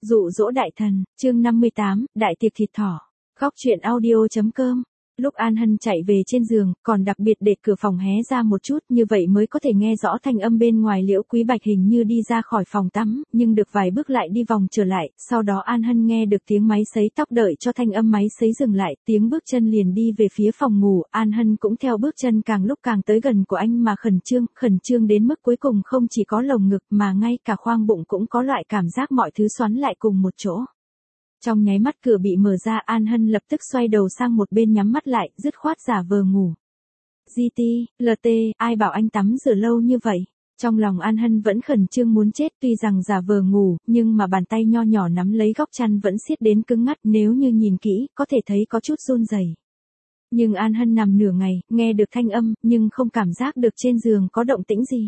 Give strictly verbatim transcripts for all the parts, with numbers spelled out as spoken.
Dụ dỗ đại thần, chương năm mươi tám, đại tiệc thịt thỏ. Góc truyện audio chấm com. Lúc An Hân chạy về trên giường, còn đặc biệt để cửa phòng hé ra một chút, như vậy mới có thể nghe rõ thanh âm bên ngoài. Liễu Quý Bạch hình như đi ra khỏi phòng tắm, nhưng được vài bước lại đi vòng trở lại, sau đó An Hân nghe được tiếng máy sấy tóc. Đợi cho thanh âm máy sấy dừng lại, tiếng bước chân liền đi về phía phòng ngủ. An Hân cũng theo bước chân càng lúc càng tới gần của anh mà khẩn trương, khẩn trương đến mức cuối cùng không chỉ có lồng ngực mà ngay cả khoang bụng cũng có loại cảm giác mọi thứ xoắn lại cùng một chỗ. Trong nháy mắt cửa bị mở ra, An Hân lập tức xoay đầu sang một bên nhắm mắt lại, dứt khoát giả vờ ngủ. giê tê, lờ tê, ai bảo anh tắm rửa lâu như vậy? Trong lòng An Hân vẫn khẩn trương muốn chết, tuy rằng giả vờ ngủ, nhưng mà bàn tay nho nhỏ nắm lấy góc chăn vẫn siết đến cứng ngắt, nếu như nhìn kỹ, có thể thấy có chút run rẩy. Nhưng An Hân nằm nửa ngày, nghe được thanh âm, nhưng không cảm giác được trên giường có động tĩnh gì.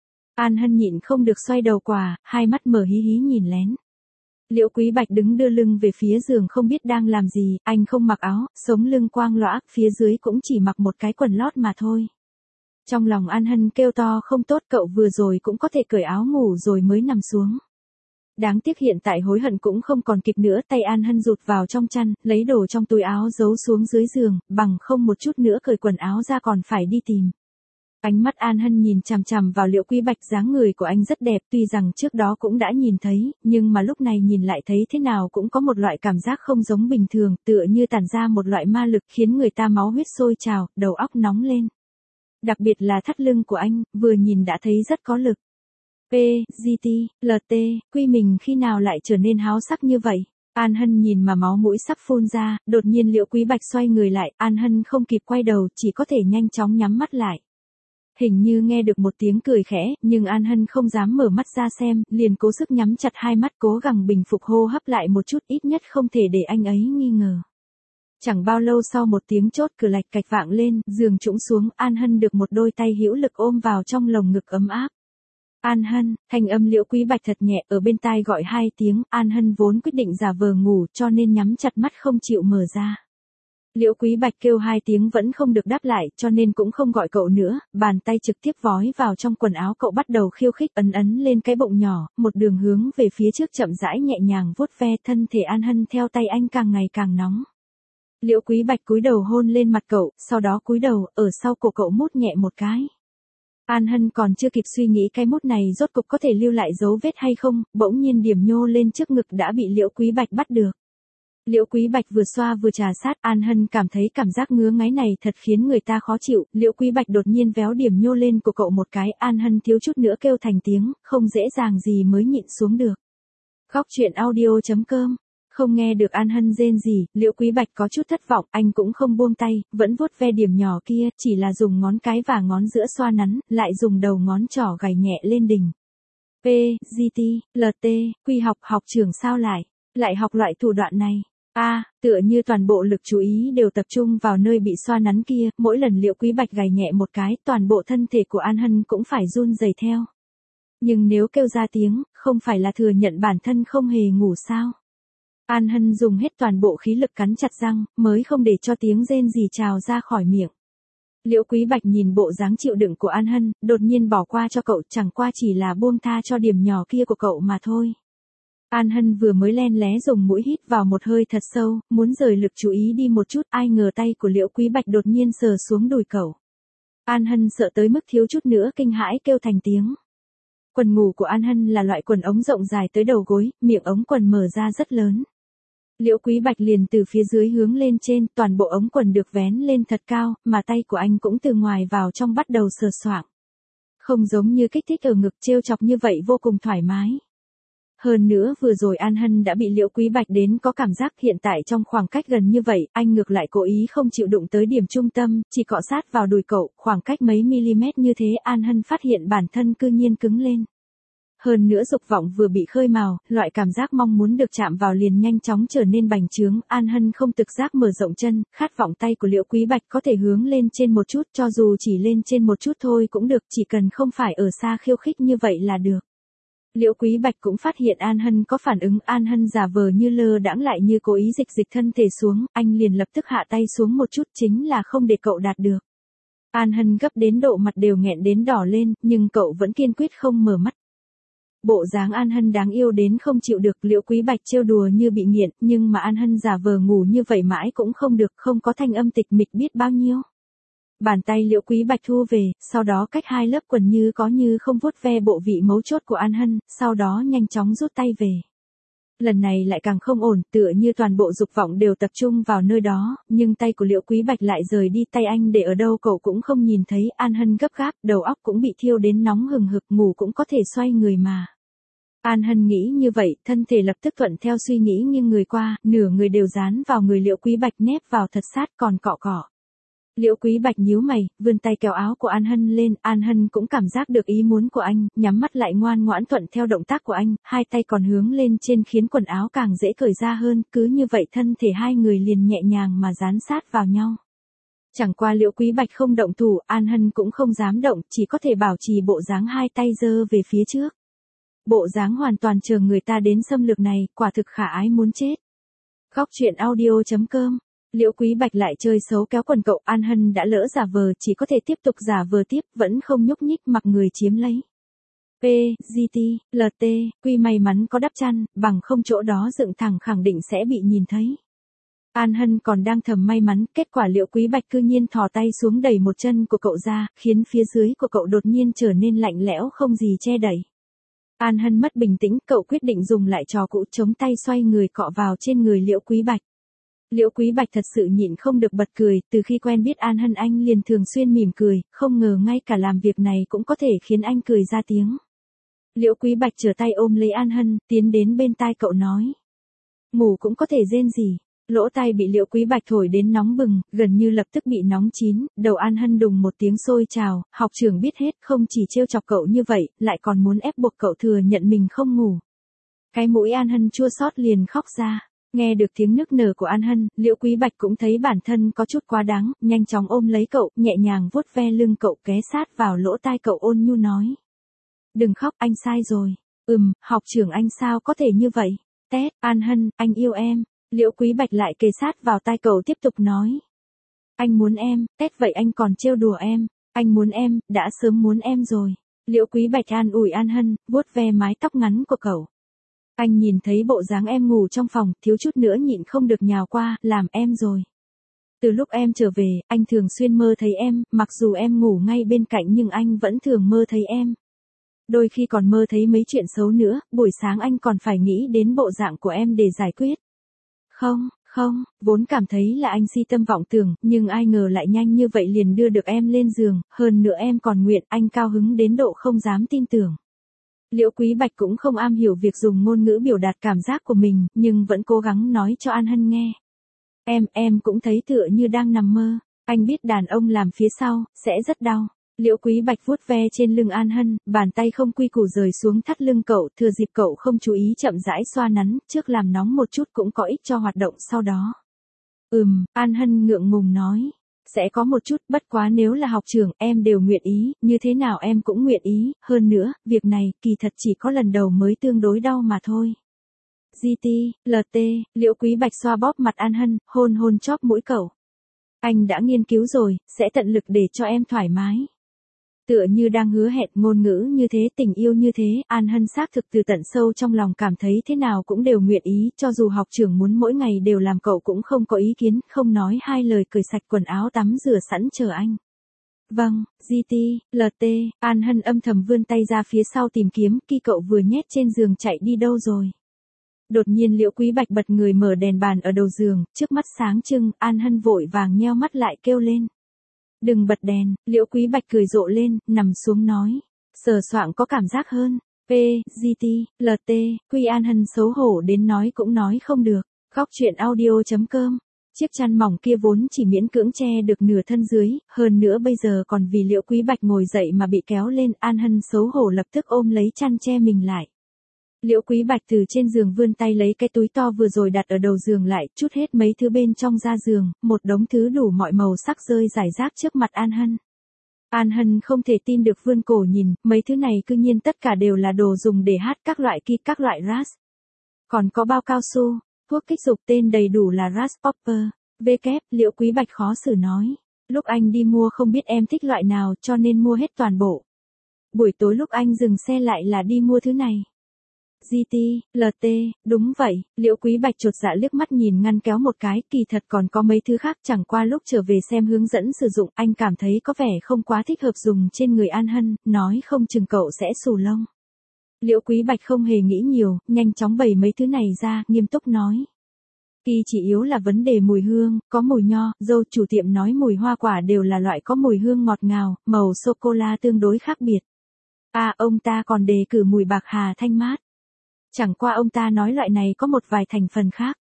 An Hân nhịn không được xoay đầu qua, hai mắt mở hí hí nhìn lén. Liễu Quý Bạch đứng đưa lưng về phía giường không biết đang làm gì, anh không mặc áo, sống lưng quang lõa, phía dưới cũng chỉ mặc một cái quần lót mà thôi. Trong lòng An Hân kêu to không tốt, cậu vừa rồi cũng có thể cởi áo ngủ rồi mới nằm xuống. Đáng tiếc hiện tại hối hận cũng không còn kịp nữa, tay An Hân rụt vào trong chăn, lấy đồ trong túi áo giấu xuống dưới giường, bằng không một chút nữa cởi quần áo ra còn phải đi tìm. Ánh mắt An Hân nhìn chằm chằm vào Liễu Quý Bạch, dáng người của anh rất đẹp, tuy rằng trước đó cũng đã nhìn thấy, nhưng mà lúc này nhìn lại thấy thế nào cũng có một loại cảm giác không giống bình thường, tựa như tản ra một loại ma lực khiến người ta máu huyết sôi trào, đầu óc nóng lên. Đặc biệt là thắt lưng của anh, vừa nhìn đã thấy rất có lực. P, G T, L T, quy mình khi nào lại trở nên háo sắc như vậy? An Hân nhìn mà máu mũi sắp phun ra, đột nhiên Liễu Quý Bạch xoay người lại, An Hân không kịp quay đầu, chỉ có thể nhanh chóng nhắm mắt lại. Hình như nghe được một tiếng cười khẽ, nhưng An Hân không dám mở mắt ra xem, liền cố sức nhắm chặt hai mắt cố gắng bình phục hô hấp lại một chút, ít nhất không thể để anh ấy nghi ngờ. Chẳng bao lâu sau một tiếng chốt cửa lạch cạch vang lên, giường trũng xuống, An Hân được một đôi tay hữu lực ôm vào trong lồng ngực ấm áp. An Hân, thanh âm Liễu Quý Bạch thật nhẹ ở bên tai gọi hai tiếng, An Hân vốn quyết định giả vờ ngủ cho nên nhắm chặt mắt không chịu mở ra. Liễu Quý Bạch kêu hai tiếng vẫn không được đáp lại, cho nên cũng không gọi cậu nữa, bàn tay trực tiếp vói vào trong quần áo cậu bắt đầu khiêu khích, ấn ấn lên cái bụng nhỏ, một đường hướng về phía trước chậm rãi nhẹ nhàng vuốt ve. Thân thể An Hân theo tay anh càng ngày càng nóng. Liễu Quý Bạch cúi đầu hôn lên mặt cậu, sau đó cúi đầu, ở sau cổ cậu mút nhẹ một cái. An Hân còn chưa kịp suy nghĩ cái mút này rốt cục có thể lưu lại dấu vết hay không, bỗng nhiên điểm nhô lên trước ngực đã bị Liễu Quý Bạch bắt được. Liễu Quý Bạch vừa xoa vừa trà sát, An Hân cảm thấy cảm giác ngứa ngáy này thật khiến người ta khó chịu. Liễu Quý Bạch đột nhiên véo điểm nhô lên của cậu một cái, An Hân thiếu chút nữa kêu thành tiếng, không dễ dàng gì mới nhịn xuống được. Góc truyện audio chấm com. Không nghe được An Hân rên gì, Liễu Quý Bạch có chút thất vọng, anh cũng không buông tay, vẫn vuốt ve điểm nhỏ kia, chỉ là dùng ngón cái và ngón giữa xoa nắn, lại dùng đầu ngón trỏ gảy nhẹ lên đỉnh. P, G T, L T, Quy học học trưởng sao lại, lại học loại thủ đoạn này. A, à, tựa như toàn bộ lực chú ý đều tập trung vào nơi bị xoa nắn kia, mỗi lần Liễu Quý Bạch gảy nhẹ một cái, toàn bộ thân thể của An Hân cũng phải run rẩy theo. Nhưng nếu kêu ra tiếng, không phải là thừa nhận bản thân không hề ngủ sao? An Hân dùng hết toàn bộ khí lực cắn chặt răng, mới không để cho tiếng rên rỉ trào ra khỏi miệng. Liễu Quý Bạch nhìn bộ dáng chịu đựng của An Hân, đột nhiên bỏ qua cho cậu, chẳng qua chỉ là buông tha cho điểm nhỏ kia của cậu mà thôi. An Hân vừa mới len lé dùng mũi hít vào một hơi thật sâu, muốn rời lực chú ý đi một chút, ai ngờ tay của Liễu Quý Bạch đột nhiên sờ xuống đùi cậu. An Hân sợ tới mức thiếu chút nữa kinh hãi kêu thành tiếng. Quần ngủ của An Hân là loại quần ống rộng dài tới đầu gối, miệng ống quần mở ra rất lớn. Liễu Quý Bạch liền từ phía dưới hướng lên trên, toàn bộ ống quần được vén lên thật cao, mà tay của anh cũng từ ngoài vào trong bắt đầu sờ soạng. Không giống như kích thích ở ngực, trêu chọc như vậy vô cùng thoải mái. Hơn nữa vừa rồi An Hân đã bị Liễu Quý Bạch đến có cảm giác, hiện tại trong khoảng cách gần như vậy, anh ngược lại cố ý không chịu đụng tới điểm trung tâm, chỉ cọ sát vào đùi cậu, khoảng cách mấy mm như thế An Hân phát hiện bản thân cư nhiên cứng lên. Hơn nữa dục vọng vừa bị khơi mào, loại cảm giác mong muốn được chạm vào liền nhanh chóng trở nên bành trướng, An Hân không tự giác mở rộng chân, khát vọng tay của Liễu Quý Bạch có thể hướng lên trên một chút, cho dù chỉ lên trên một chút thôi cũng được, chỉ cần không phải ở xa khiêu khích như vậy là được. Liễu Quý Bạch cũng phát hiện An Hân có phản ứng, An Hân giả vờ như lơ đãng lại như cố ý dịch dịch thân thể xuống, anh liền lập tức hạ tay xuống một chút, chính là không để cậu đạt được. An Hân gấp đến độ mặt đều nghẹn đến đỏ lên, nhưng cậu vẫn kiên quyết không mở mắt. Bộ dáng An Hân đáng yêu đến không chịu được, Liễu Quý Bạch trêu đùa như bị nghiện, nhưng mà An Hân giả vờ ngủ như vậy mãi cũng không được, không có thanh âm tịch mịch biết bao nhiêu. Bàn tay Liễu Quý Bạch thu về, sau đó cách hai lớp quần như có như không vuốt ve bộ vị mấu chốt của An Hân, sau đó nhanh chóng rút tay về. Lần này lại càng không ổn, tựa như toàn bộ dục vọng đều tập trung vào nơi đó, nhưng tay của Liễu Quý Bạch lại rời đi, tay anh để ở đâu cậu cũng không nhìn thấy. An Hân gấp gáp, đầu óc cũng bị thiêu đến nóng hừng hực, ngủ cũng có thể xoay người mà. An Hân nghĩ như vậy, thân thể lập tức thuận theo suy nghĩ nghiêng người qua, nửa người đều dán vào người Liễu Quý Bạch, nép vào thật sát còn cọ cọ. Liễu Quý Bạch nhíu mày, vươn tay kéo áo của An Hân lên, An Hân cũng cảm giác được ý muốn của anh, nhắm mắt lại ngoan ngoãn thuận theo động tác của anh, hai tay còn hướng lên trên khiến quần áo càng dễ cởi ra hơn, cứ như vậy thân thể hai người liền nhẹ nhàng mà dán sát vào nhau. Chẳng qua Liễu Quý Bạch không động thủ, An Hân cũng không dám động, chỉ có thể bảo trì bộ dáng hai tay giơ về phía trước. Bộ dáng hoàn toàn chờ người ta đến xâm lược này, quả thực khả ái muốn chết. Góc truyện audio chấm com. Liễu Quý Bạch lại chơi xấu kéo quần cậu, An Hân đã lỡ giả vờ, chỉ có thể tiếp tục giả vờ tiếp, vẫn không nhúc nhích mặc người chiếm lấy. P, G T, L T, Quy may mắn có đắp chăn, bằng không chỗ đó dựng thẳng khẳng định sẽ bị nhìn thấy. An Hân còn đang thầm may mắn, kết quả Liễu Quý Bạch cư nhiên thò tay xuống đẩy một chân của cậu ra, khiến phía dưới của cậu đột nhiên trở nên lạnh lẽo không gì che đẩy. An Hân mất bình tĩnh, cậu quyết định dùng lại trò cũ, chống tay xoay người cọ vào trên người Liễu Quý Bạch. Liễu Quý Bạch thật sự nhịn không được bật cười, từ khi quen biết An Hân anh liền thường xuyên mỉm cười, không ngờ ngay cả làm việc này cũng có thể khiến anh cười ra tiếng. Liễu Quý Bạch trở tay ôm lấy An Hân, tiến đến bên tai cậu nói. Ngủ cũng có thể rên rỉ. Lỗ tai bị Liễu Quý Bạch thổi đến nóng bừng, gần như lập tức bị nóng chín, đầu An Hân đùng một tiếng sôi trào, học trưởng biết hết, không chỉ trêu chọc cậu như vậy, lại còn muốn ép buộc cậu thừa nhận mình không ngủ. Cái mũi An Hân chua xót liền khóc ra. Nghe được tiếng nức nở của An Hân, Liễu Quý Bạch cũng thấy bản thân có chút quá đáng, nhanh chóng ôm lấy cậu, nhẹ nhàng vuốt ve lưng cậu, ghé sát vào lỗ tai cậu ôn nhu nói. Đừng khóc, anh sai rồi. Ừm, học trưởng anh sao có thể như vậy? Tét, An Hân, anh yêu em. Liễu Quý Bạch lại kề sát vào tai cậu tiếp tục nói. Anh muốn em, Tét vậy anh còn trêu đùa em. Anh muốn em, đã sớm muốn em rồi. Liễu Quý Bạch an ủi An Hân, vuốt ve mái tóc ngắn của cậu. Anh nhìn thấy bộ dáng em ngủ trong phòng, thiếu chút nữa nhịn không được nhào qua, làm em rồi. Từ lúc em trở về, anh thường xuyên mơ thấy em, mặc dù em ngủ ngay bên cạnh nhưng anh vẫn thường mơ thấy em. Đôi khi còn mơ thấy mấy chuyện xấu nữa, buổi sáng anh còn phải nghĩ đến bộ dạng của em để giải quyết. Không, không, vốn cảm thấy là anh si tâm vọng tưởng, nhưng ai ngờ lại nhanh như vậy liền đưa được em lên giường, hơn nữa em còn nguyện, anh cao hứng đến độ không dám tin tưởng. Liễu Quý Bạch cũng không am hiểu việc dùng ngôn ngữ biểu đạt cảm giác của mình, nhưng vẫn cố gắng nói cho An Hân nghe. Em, em cũng thấy tựa như đang nằm mơ, anh biết đàn ông làm phía sau, sẽ rất đau. Liễu Quý Bạch vuốt ve trên lưng An Hân, bàn tay không quy củ rời xuống thắt lưng cậu, thừa dịp cậu không chú ý chậm rãi xoa nắn, trước làm nóng một chút cũng có ích cho hoạt động sau đó. Ừm, An Hân ngượng ngùng nói. Sẽ có một chút, bất quá nếu là học trưởng, em đều nguyện ý, như thế nào em cũng nguyện ý, hơn nữa, việc này, kỳ thật chỉ có lần đầu mới tương đối đau mà thôi. G T, L T, Liễu Quý Bạch xoa bóp mặt An Hân, hôn hôn chóp mũi cậu. Anh đã nghiên cứu rồi, sẽ tận lực để cho em thoải mái. Tựa như đang hứa hẹn, ngôn ngữ như thế, tình yêu như thế, An Hân xác thực từ tận sâu trong lòng cảm thấy thế nào cũng đều nguyện ý, cho dù học trưởng muốn mỗi ngày đều làm cậu cũng không có ý kiến, không nói hai lời cởi sạch quần áo tắm rửa sẵn chờ anh. Vâng, G T, L T, An Hân âm thầm vươn tay ra phía sau tìm kiếm, khi cậu vừa nhét trên giường chạy đi đâu rồi. Đột nhiên Liễu Quý Bạch bật người mở đèn bàn ở đầu giường, trước mắt sáng trưng, An Hân vội vàng nheo mắt lại kêu lên. Đừng bật đèn, Liễu Quý Bạch cười rộ lên, nằm xuống nói. Sờ soạng có cảm giác hơn. P, G T, L T, Quy An Hân xấu hổ đến nói cũng nói không được. Góc truyện audio chấm com. Chiếc chăn mỏng kia vốn chỉ miễn cưỡng che được nửa thân dưới, hơn nữa bây giờ còn vì Liễu Quý Bạch ngồi dậy mà bị kéo lên, An Hân xấu hổ lập tức ôm lấy chăn che mình lại. Liễu Quý Bạch từ trên giường vươn tay lấy cái túi to vừa rồi đặt ở đầu giường lại, trút hết mấy thứ bên trong ra giường, một đống thứ đủ mọi màu sắc rơi rải rác trước mặt An Hân. An Hân không thể tin được vươn cổ nhìn, mấy thứ này cư nhiên tất cả đều là đồ dùng để hát các loại ki, các loại ras. Còn có bao cao su, thuốc kích dục tên đầy đủ là ras popper, v kép, Liễu Quý Bạch khó xử nói. Lúc anh đi mua không biết em thích loại nào cho nên mua hết toàn bộ. Buổi tối lúc anh dừng xe lại là đi mua thứ này. giê tê, lờ tê, đúng vậy, Liễu Quý Bạch chột dạ liếc mắt nhìn ngăn kéo một cái, kỳ thật còn có mấy thứ khác, chẳng qua lúc trở về xem hướng dẫn sử dụng, anh cảm thấy có vẻ không quá thích hợp dùng trên người An Hân, nói không chừng cậu sẽ xù lông. Liễu Quý Bạch không hề nghĩ nhiều, nhanh chóng bày mấy thứ này ra, nghiêm túc nói. Kỳ chỉ yếu là vấn đề mùi hương, có mùi nho, dâu, chủ tiệm nói mùi hoa quả đều là loại có mùi hương ngọt ngào, màu sô-cô-la tương đối khác biệt. À, ông ta còn đề cử mùi bạc hà thanh mát. Chẳng qua ông ta nói loại này có một vài thành phần khác.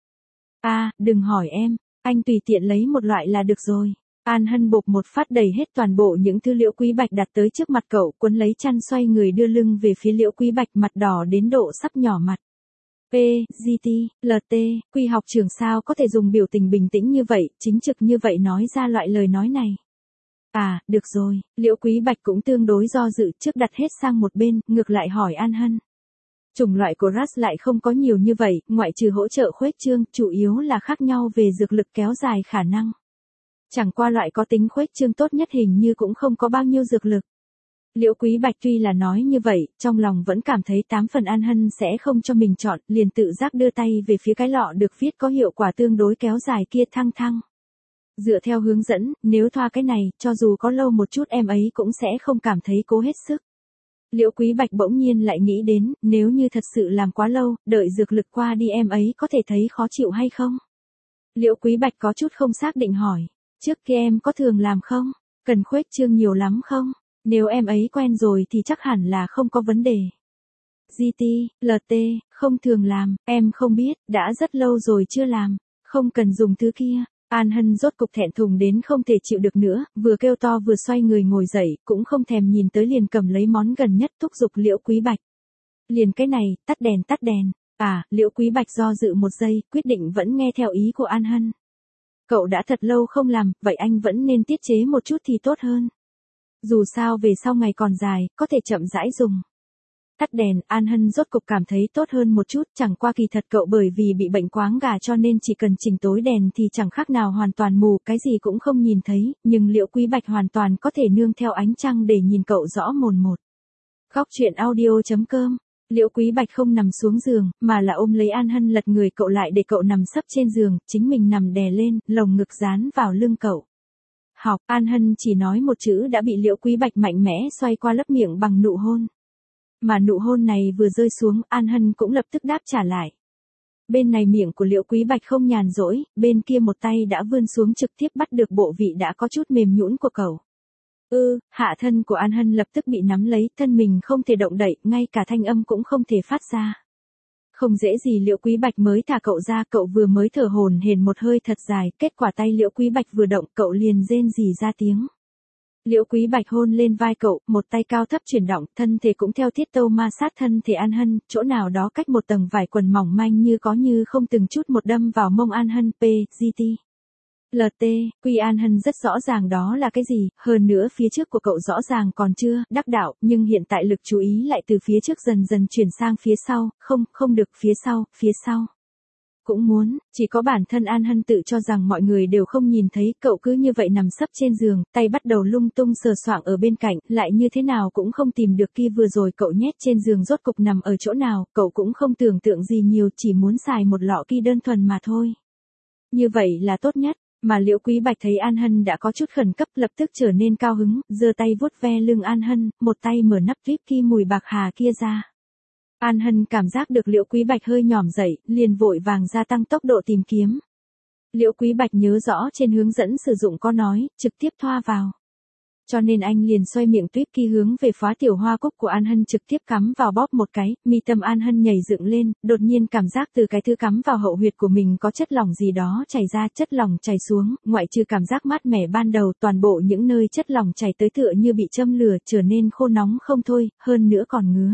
À, đừng hỏi em, anh tùy tiện lấy một loại là được rồi. An Hân bộp một phát đầy hết toàn bộ những thứ Liễu Quý Bạch đặt tới trước mặt cậu, cuốn lấy chăn xoay người đưa lưng về phía Liễu Quý Bạch, mặt đỏ đến độ sắp nhỏ mặt. P, giê tê, lờ tê, quy học trưởng sao có thể dùng biểu tình bình tĩnh như vậy, chính trực như vậy nói ra loại lời nói này. À, được rồi, Liễu Quý Bạch cũng tương đối do dự, trước đặt hết sang một bên, ngược lại hỏi An Hân. Chủng loại của rát lại không có nhiều như vậy, ngoại trừ hỗ trợ khuếch trương, chủ yếu là khác nhau về dược lực kéo dài khả năng. Chẳng qua loại có tính khuếch trương tốt nhất hình như cũng không có bao nhiêu dược lực. Liễu Quý Bạch tuy là nói như vậy, trong lòng vẫn cảm thấy tám phần An Hân sẽ không cho mình chọn, liền tự giác đưa tay về phía cái lọ được viết có hiệu quả tương đối kéo dài kia, thăng thăng. Dựa theo hướng dẫn, nếu thoa cái này, cho dù có lâu một chút em ấy cũng sẽ không cảm thấy cố hết sức. Liễu Quý Bạch bỗng nhiên lại nghĩ đến, nếu như thật sự làm quá lâu, đợi dược lực qua đi em ấy có thể thấy khó chịu hay không? Liễu Quý Bạch có chút không xác định hỏi, trước kia em có thường làm không? Cần khuếch trương nhiều lắm không? Nếu em ấy quen rồi thì chắc hẳn là không có vấn đề. giê tê, lờ tê, không thường làm, em không biết, đã rất lâu rồi chưa làm, không cần dùng thứ kia. An Hân rốt cục thẹn thùng đến không thể chịu được nữa, vừa kêu to vừa xoay người ngồi dậy, cũng không thèm nhìn tới liền cầm lấy món gần nhất thúc giục Liễu Quý Bạch. Liền cái này, tắt đèn tắt đèn. À, Liễu Quý Bạch do dự một giây, quyết định vẫn nghe theo ý của An Hân. Cậu đã thật lâu không làm, vậy anh vẫn nên tiết chế một chút thì tốt hơn. Dù sao về sau ngày còn dài, có thể chậm rãi dùng. Tắt đèn, An Hân rốt cục cảm thấy tốt hơn một chút, chẳng qua kỳ thật cậu bởi vì bị bệnh quáng gà cho nên chỉ cần chỉnh tối đèn thì chẳng khác nào hoàn toàn mù, cái gì cũng không nhìn thấy, nhưng Liễu Quý Bạch hoàn toàn có thể nương theo ánh trăng để nhìn cậu rõ mồn một. Góc truyện audio chấm com. Liễu Quý Bạch không nằm xuống giường, mà là ôm lấy An Hân lật người cậu lại để cậu nằm sấp trên giường, chính mình nằm đè lên, lồng ngực dán vào lưng cậu. Học, An Hân chỉ nói một chữ đã bị Liễu Quý Bạch mạnh mẽ xoay qua lấp miệng bằng nụ hôn. Mà nụ hôn này vừa rơi xuống, An Hân cũng lập tức đáp trả lại. Bên này miệng của Liễu Quý Bạch không nhàn rỗi, bên kia một tay đã vươn xuống trực tiếp bắt được bộ vị đã có chút mềm nhũn của cậu. Ư, hạ thân của An Hân lập tức bị nắm lấy, thân mình không thể động đậy, ngay cả thanh âm cũng không thể phát ra. Không dễ gì Liễu Quý Bạch mới thả cậu ra, cậu vừa mới thở hổn hển một hơi thật dài, kết quả tay Liễu Quý Bạch vừa động, cậu liền rên rỉ ra tiếng. Liễu Quý Bạch hôn lên vai cậu, một tay cao thấp chuyển động, thân thể cũng theo tiết tâu ma sát thân thể An Hân, chỗ nào đó cách một tầng vải quần mỏng manh như có như không từng chút một đâm vào mông An Hân. P, giê tê, lờ tê, quy An Hân rất rõ ràng đó là cái gì, hơn nữa phía trước của cậu rõ ràng còn chưa đắc đạo, nhưng hiện tại lực chú ý lại từ phía trước dần dần chuyển sang phía sau, không, không được, phía sau, phía sau. Cũng muốn, chỉ có bản thân An Hân tự cho rằng mọi người đều không nhìn thấy, cậu cứ như vậy nằm sấp trên giường, tay bắt đầu lung tung sờ soạng ở bên cạnh, lại như thế nào cũng không tìm được kia vừa rồi cậu nhét trên giường rốt cục nằm ở chỗ nào, cậu cũng không tưởng tượng gì nhiều, chỉ muốn xài một lọ kia đơn thuần mà thôi. Như vậy là tốt nhất, mà Liễu Quý Bạch thấy An Hân đã có chút khẩn cấp lập tức trở nên cao hứng, giơ tay vuốt ve lưng An Hân, một tay mở nắp vip kia mùi bạc hà kia ra. An Hân cảm giác được Liễu Quý Bạch hơi nhỏm dậy, liền vội vàng gia tăng tốc độ tìm kiếm. Liễu Quý Bạch nhớ rõ trên hướng dẫn sử dụng có nói, trực tiếp thoa vào. Cho nên anh liền xoay miệng tuyếp kia hướng về phá tiểu hoa cúc của An Hân trực tiếp cắm vào bóp một cái, mi tâm An Hân nhảy dựng lên, đột nhiên cảm giác từ cái thứ cắm vào hậu huyệt của mình có chất lỏng gì đó chảy ra, chất lỏng chảy xuống, ngoại trừ cảm giác mát mẻ ban đầu, toàn bộ những nơi chất lỏng chảy tới tựa như bị châm lửa, trở nên khô nóng không thôi, hơn nữa còn ngứa.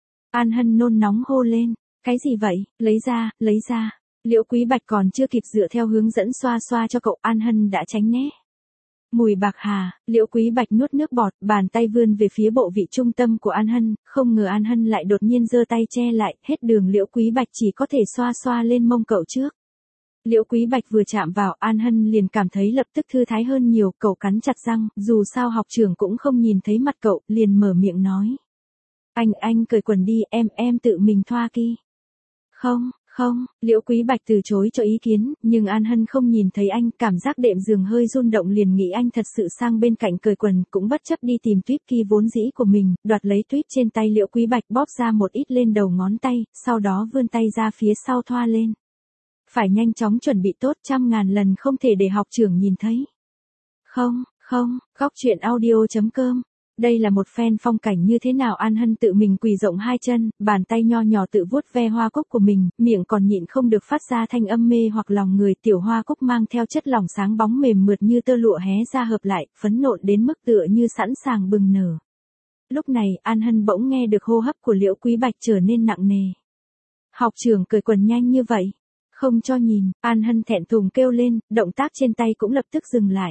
An Hân nôn nóng hô lên, cái gì vậy, lấy ra, lấy ra. Liễu Quý Bạch còn chưa kịp dựa theo hướng dẫn xoa xoa cho cậu, An Hân đã tránh né. Mùi bạc hà, Liễu Quý Bạch nuốt nước bọt, bàn tay vươn về phía bộ vị trung tâm của An Hân, không ngờ An Hân lại đột nhiên giơ tay che lại, hết đường Liễu Quý Bạch chỉ có thể xoa xoa lên mông cậu trước. Liễu Quý Bạch vừa chạm vào, An Hân liền cảm thấy lập tức thư thái hơn nhiều, cậu cắn chặt răng, dù sao học trưởng cũng không nhìn thấy mặt cậu, liền mở miệng nói. Anh, anh cởi quần đi, em, em tự mình thoa ki. Không, không, Liễu Quý Bạch từ chối cho ý kiến, nhưng An Hân không nhìn thấy anh, cảm giác đệm giường hơi rung động liền nghĩ anh thật sự sang bên cạnh cởi quần, cũng bất chấp đi tìm tuyếp ki vốn dĩ của mình, đoạt lấy tuyếp trên tay Liễu Quý Bạch bóp ra một ít lên đầu ngón tay, sau đó vươn tay ra phía sau thoa lên. Phải nhanh chóng chuẩn bị tốt, trăm ngàn lần không thể để học trưởng nhìn thấy. Không, không, góc truyện audio.com. Đây là một phen phong cảnh như thế nào? An Hân tự mình quỳ rộng hai chân, bàn tay nho nhỏ tự vuốt ve hoa cúc của mình, miệng còn nhịn không được phát ra thanh âm mê hoặc lòng người. Tiểu hoa cúc mang theo chất lỏng sáng bóng mềm mượt như tơ lụa hé ra hợp lại, phấn nộn đến mức tựa như sẵn sàng bừng nở. Lúc này, An Hân bỗng nghe được hô hấp của Liễu Quý Bạch trở nên nặng nề. Học trưởng cởi quần nhanh như vậy, không cho nhìn, An Hân thẹn thùng kêu lên, động tác trên tay cũng lập tức dừng lại.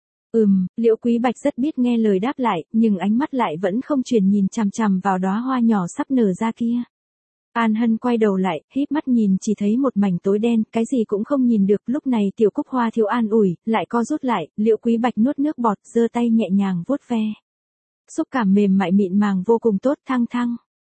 Ừm, Liễu Quý Bạch rất biết nghe lời đáp lại, nhưng ánh mắt lại vẫn không chuyển nhìn chằm chằm vào đóa hoa nhỏ sắp nở ra kia. An Hân quay đầu lại, híp mắt nhìn chỉ thấy một mảnh tối đen, cái gì cũng không nhìn được. Lúc này tiểu cúc hoa thiếu an ủi, lại co rút lại, Liễu Quý Bạch nuốt nước bọt, giơ tay nhẹ nhàng vuốt ve. Xúc cảm mềm mại mịn màng vô cùng tốt, thăng thăng.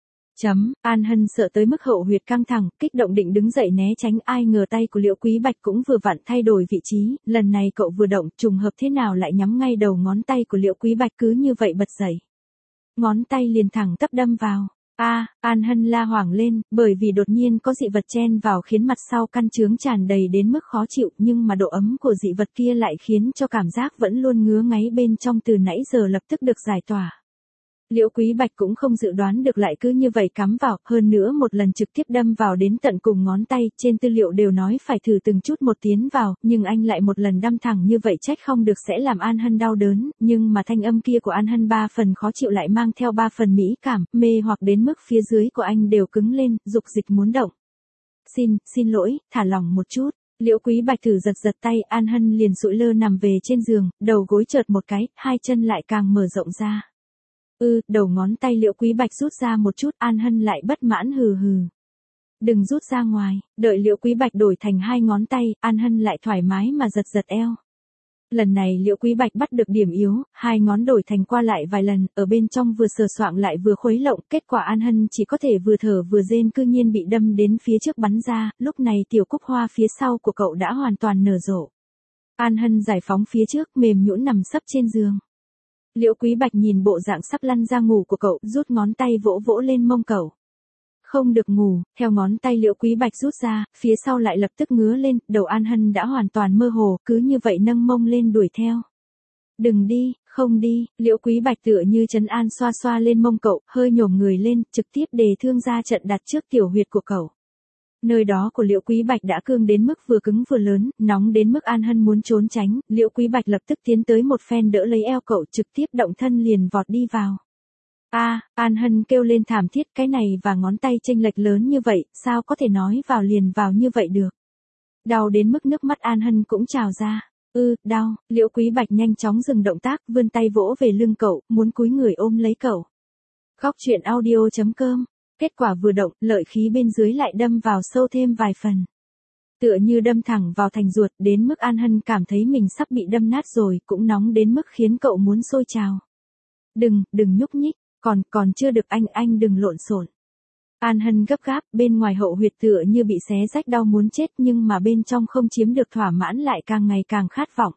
Chấm, An Hân sợ tới mức hậu huyệt căng thẳng, kích động định đứng dậy né tránh, ai ngờ tay của Liễu Quý Bạch cũng vừa vặn thay đổi vị trí, lần này cậu vừa động, trùng hợp thế nào lại nhắm ngay đầu ngón tay của Liễu Quý Bạch, cứ như vậy bật dậy. Ngón tay liền thẳng tắp đâm vào. A, à, An Hân la hoảng lên, bởi vì đột nhiên có dị vật chen vào khiến mặt sau căn trướng tràn đầy đến mức khó chịu, nhưng mà độ ấm của dị vật kia lại khiến cho cảm giác vẫn luôn ngứa ngáy bên trong từ nãy giờ lập tức được giải tỏa. Liễu Quý Bạch cũng không dự đoán được lại cứ như vậy cắm vào, hơn nữa một lần trực tiếp đâm vào đến tận cùng ngón tay, trên tư liệu đều nói phải thử từng chút một tiến vào, nhưng anh lại một lần đâm thẳng như vậy trách không được sẽ làm An Hân đau đớn, nhưng mà thanh âm kia của An Hân ba phần khó chịu lại mang theo ba phần mỹ cảm, mê hoặc đến mức phía dưới của anh đều cứng lên, dục dịch muốn động. Xin, xin lỗi, thả lỏng một chút. Liễu Quý Bạch thử giật giật tay, An Hân liền sụi lơ nằm về trên giường, đầu gối chợt một cái, hai chân lại càng mở rộng ra. Ừ, đầu ngón tay Liễu Quý Bạch rút ra một chút, An Hân lại bất mãn hừ hừ. Đừng rút ra ngoài, đợi Liễu Quý Bạch đổi thành hai ngón tay, An Hân lại thoải mái mà giật giật eo. Lần này Liễu Quý Bạch bắt được điểm yếu, hai ngón đổi thành qua lại vài lần, ở bên trong vừa sờ soạng lại vừa khuấy lộng, kết quả An Hân chỉ có thể vừa thở vừa rên, cư nhiên bị đâm đến phía trước bắn ra, lúc này tiểu cúc hoa phía sau của cậu đã hoàn toàn nở rộ. An Hân giải phóng phía trước, mềm nhũn nằm sấp trên giường. Liễu Quý Bạch nhìn bộ dạng sắp lăn ra ngủ của cậu, rút ngón tay vỗ vỗ lên mông cậu. Không được ngủ, theo ngón tay Liễu Quý Bạch rút ra, phía sau lại lập tức ngứa lên, đầu An Hân đã hoàn toàn mơ hồ, cứ như vậy nâng mông lên đuổi theo. Đừng đi, không đi, Liễu Quý Bạch tựa như trấn an xoa xoa lên mông cậu, hơi nhổm người lên, trực tiếp đề thương ra trận đặt trước tiểu huyệt của cậu. Nơi đó của Liễu Quý Bạch đã cương đến mức vừa cứng vừa lớn, nóng đến mức An Hân muốn trốn tránh, Liễu Quý Bạch lập tức tiến tới một phen đỡ lấy eo cậu, trực tiếp động thân liền vọt đi vào. A, à, An Hân kêu lên thảm thiết, cái này và ngón tay chênh lệch lớn như vậy, sao có thể nói vào liền vào như vậy được. Đau đến mức nước mắt An Hân cũng trào ra. Ư, ừ, đau, Liễu Quý Bạch nhanh chóng dừng động tác, vươn tay vỗ về lưng cậu, muốn cúi người ôm lấy cậu. Góc truyện audio.com. Kết quả vừa động, lợi khí bên dưới lại đâm vào sâu thêm vài phần. Tựa như đâm thẳng vào thành ruột, đến mức An Hân cảm thấy mình sắp bị đâm nát rồi, cũng nóng đến mức khiến cậu muốn sôi trào. Đừng, đừng nhúc nhích, còn, còn chưa được anh, anh đừng lộn xộn. An Hân gấp gáp, bên ngoài hậu huyệt tựa như bị xé rách đau muốn chết, nhưng mà bên trong không chiếm được thỏa mãn lại càng ngày càng khát vọng.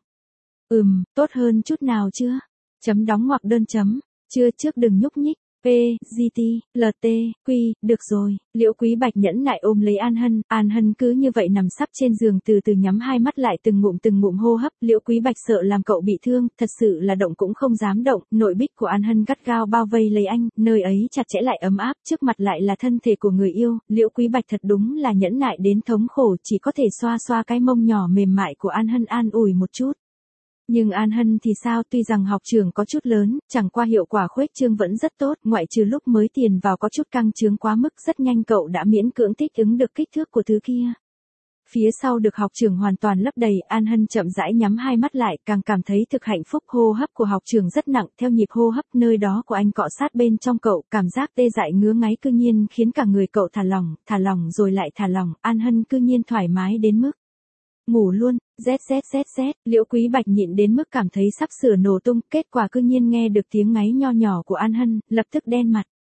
Ừm, tốt hơn chút nào chưa? Chấm đóng ngoặc đơn chấm. Chưa, trước đừng nhúc nhích. P, G T, L T, Q, được rồi, Liễu Quý Bạch nhẫn nại ôm lấy An Hân, An Hân cứ như vậy nằm sắp trên giường từ từ nhắm hai mắt lại từng ngụm từng ngụm hô hấp, Liễu Quý Bạch sợ làm cậu bị thương, thật sự là động cũng không dám động, nội bích của An Hân gắt gao bao vây lấy anh, nơi ấy chặt chẽ lại ấm áp, trước mặt lại là thân thể của người yêu, Liễu Quý Bạch thật đúng là nhẫn nại đến thống khổ, chỉ có thể xoa xoa cái mông nhỏ mềm mại của An Hân an ủi một chút. Nhưng An Hân thì sao, tuy rằng học trường có chút lớn, chẳng qua hiệu quả khuếch trương vẫn rất tốt, ngoại trừ lúc mới tiền vào có chút căng trướng quá mức, rất nhanh cậu đã miễn cưỡng thích ứng được kích thước của thứ kia. Phía sau được học trường hoàn toàn lấp đầy, An Hân chậm rãi nhắm hai mắt lại, càng cảm thấy thực hạnh phúc, hô hấp của học trường rất nặng, theo nhịp hô hấp nơi đó của anh cọ sát bên trong cậu, cảm giác tê dại ngứa ngáy cư nhiên khiến cả người cậu thả lỏng, thả lỏng rồi lại thả lỏng, An Hân cư nhiên thoải mái đến mức ngủ luôn. Z Z Z Z, Liễu Quý Bạch nhịn đến mức cảm thấy sắp sửa nổ tung, kết quả cư nhiên nghe được tiếng ngáy nho nhỏ của An Hân, lập tức đen mặt.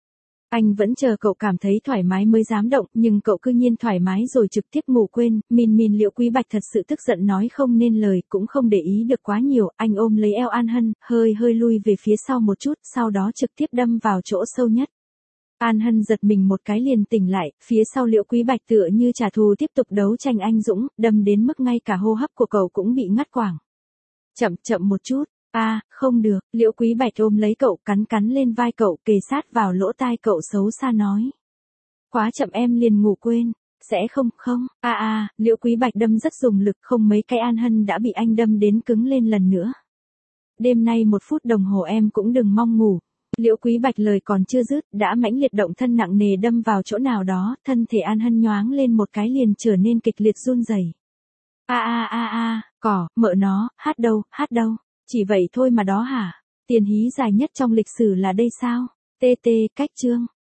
Anh vẫn chờ cậu cảm thấy thoải mái mới dám động, nhưng cậu cứ nhiên thoải mái rồi trực tiếp ngủ quên. Min Min Liễu Quý Bạch thật sự tức giận nói không nên lời, cũng không để ý được quá nhiều. Anh ôm lấy eo An Hân, hơi hơi lui về phía sau một chút, sau đó trực tiếp đâm vào chỗ sâu nhất. An Hân giật mình một cái liền tỉnh lại, phía sau Liễu Quý Bạch tựa như trả thù tiếp tục đấu tranh anh dũng, đâm đến mức ngay cả hô hấp của cậu cũng bị ngắt quãng. Chậm chậm một chút. A, à, không được, Liễu Quý Bạch ôm lấy cậu, cắn cắn lên vai cậu, kề sát vào lỗ tai cậu xấu xa nói. Quá chậm em liền ngủ quên, sẽ không, không, a à, a, à, Liễu Quý Bạch đâm rất dùng lực, không mấy cái An Hân đã bị anh đâm đến cứng lên lần nữa. Đêm nay một phút đồng hồ em cũng đừng mong ngủ. Liễu Quý Bạch lời còn chưa dứt, đã mãnh liệt động thân nặng nề đâm vào chỗ nào đó, thân thể An Hân nhoáng lên một cái liền trở nên kịch liệt run rẩy. A a a a, cỏ, mợ nó, hát đâu, hát đâu. Chỉ vậy thôi mà đó hả? Tiền hí dài nhất trong lịch sử là đây sao? tê tê, cách chương.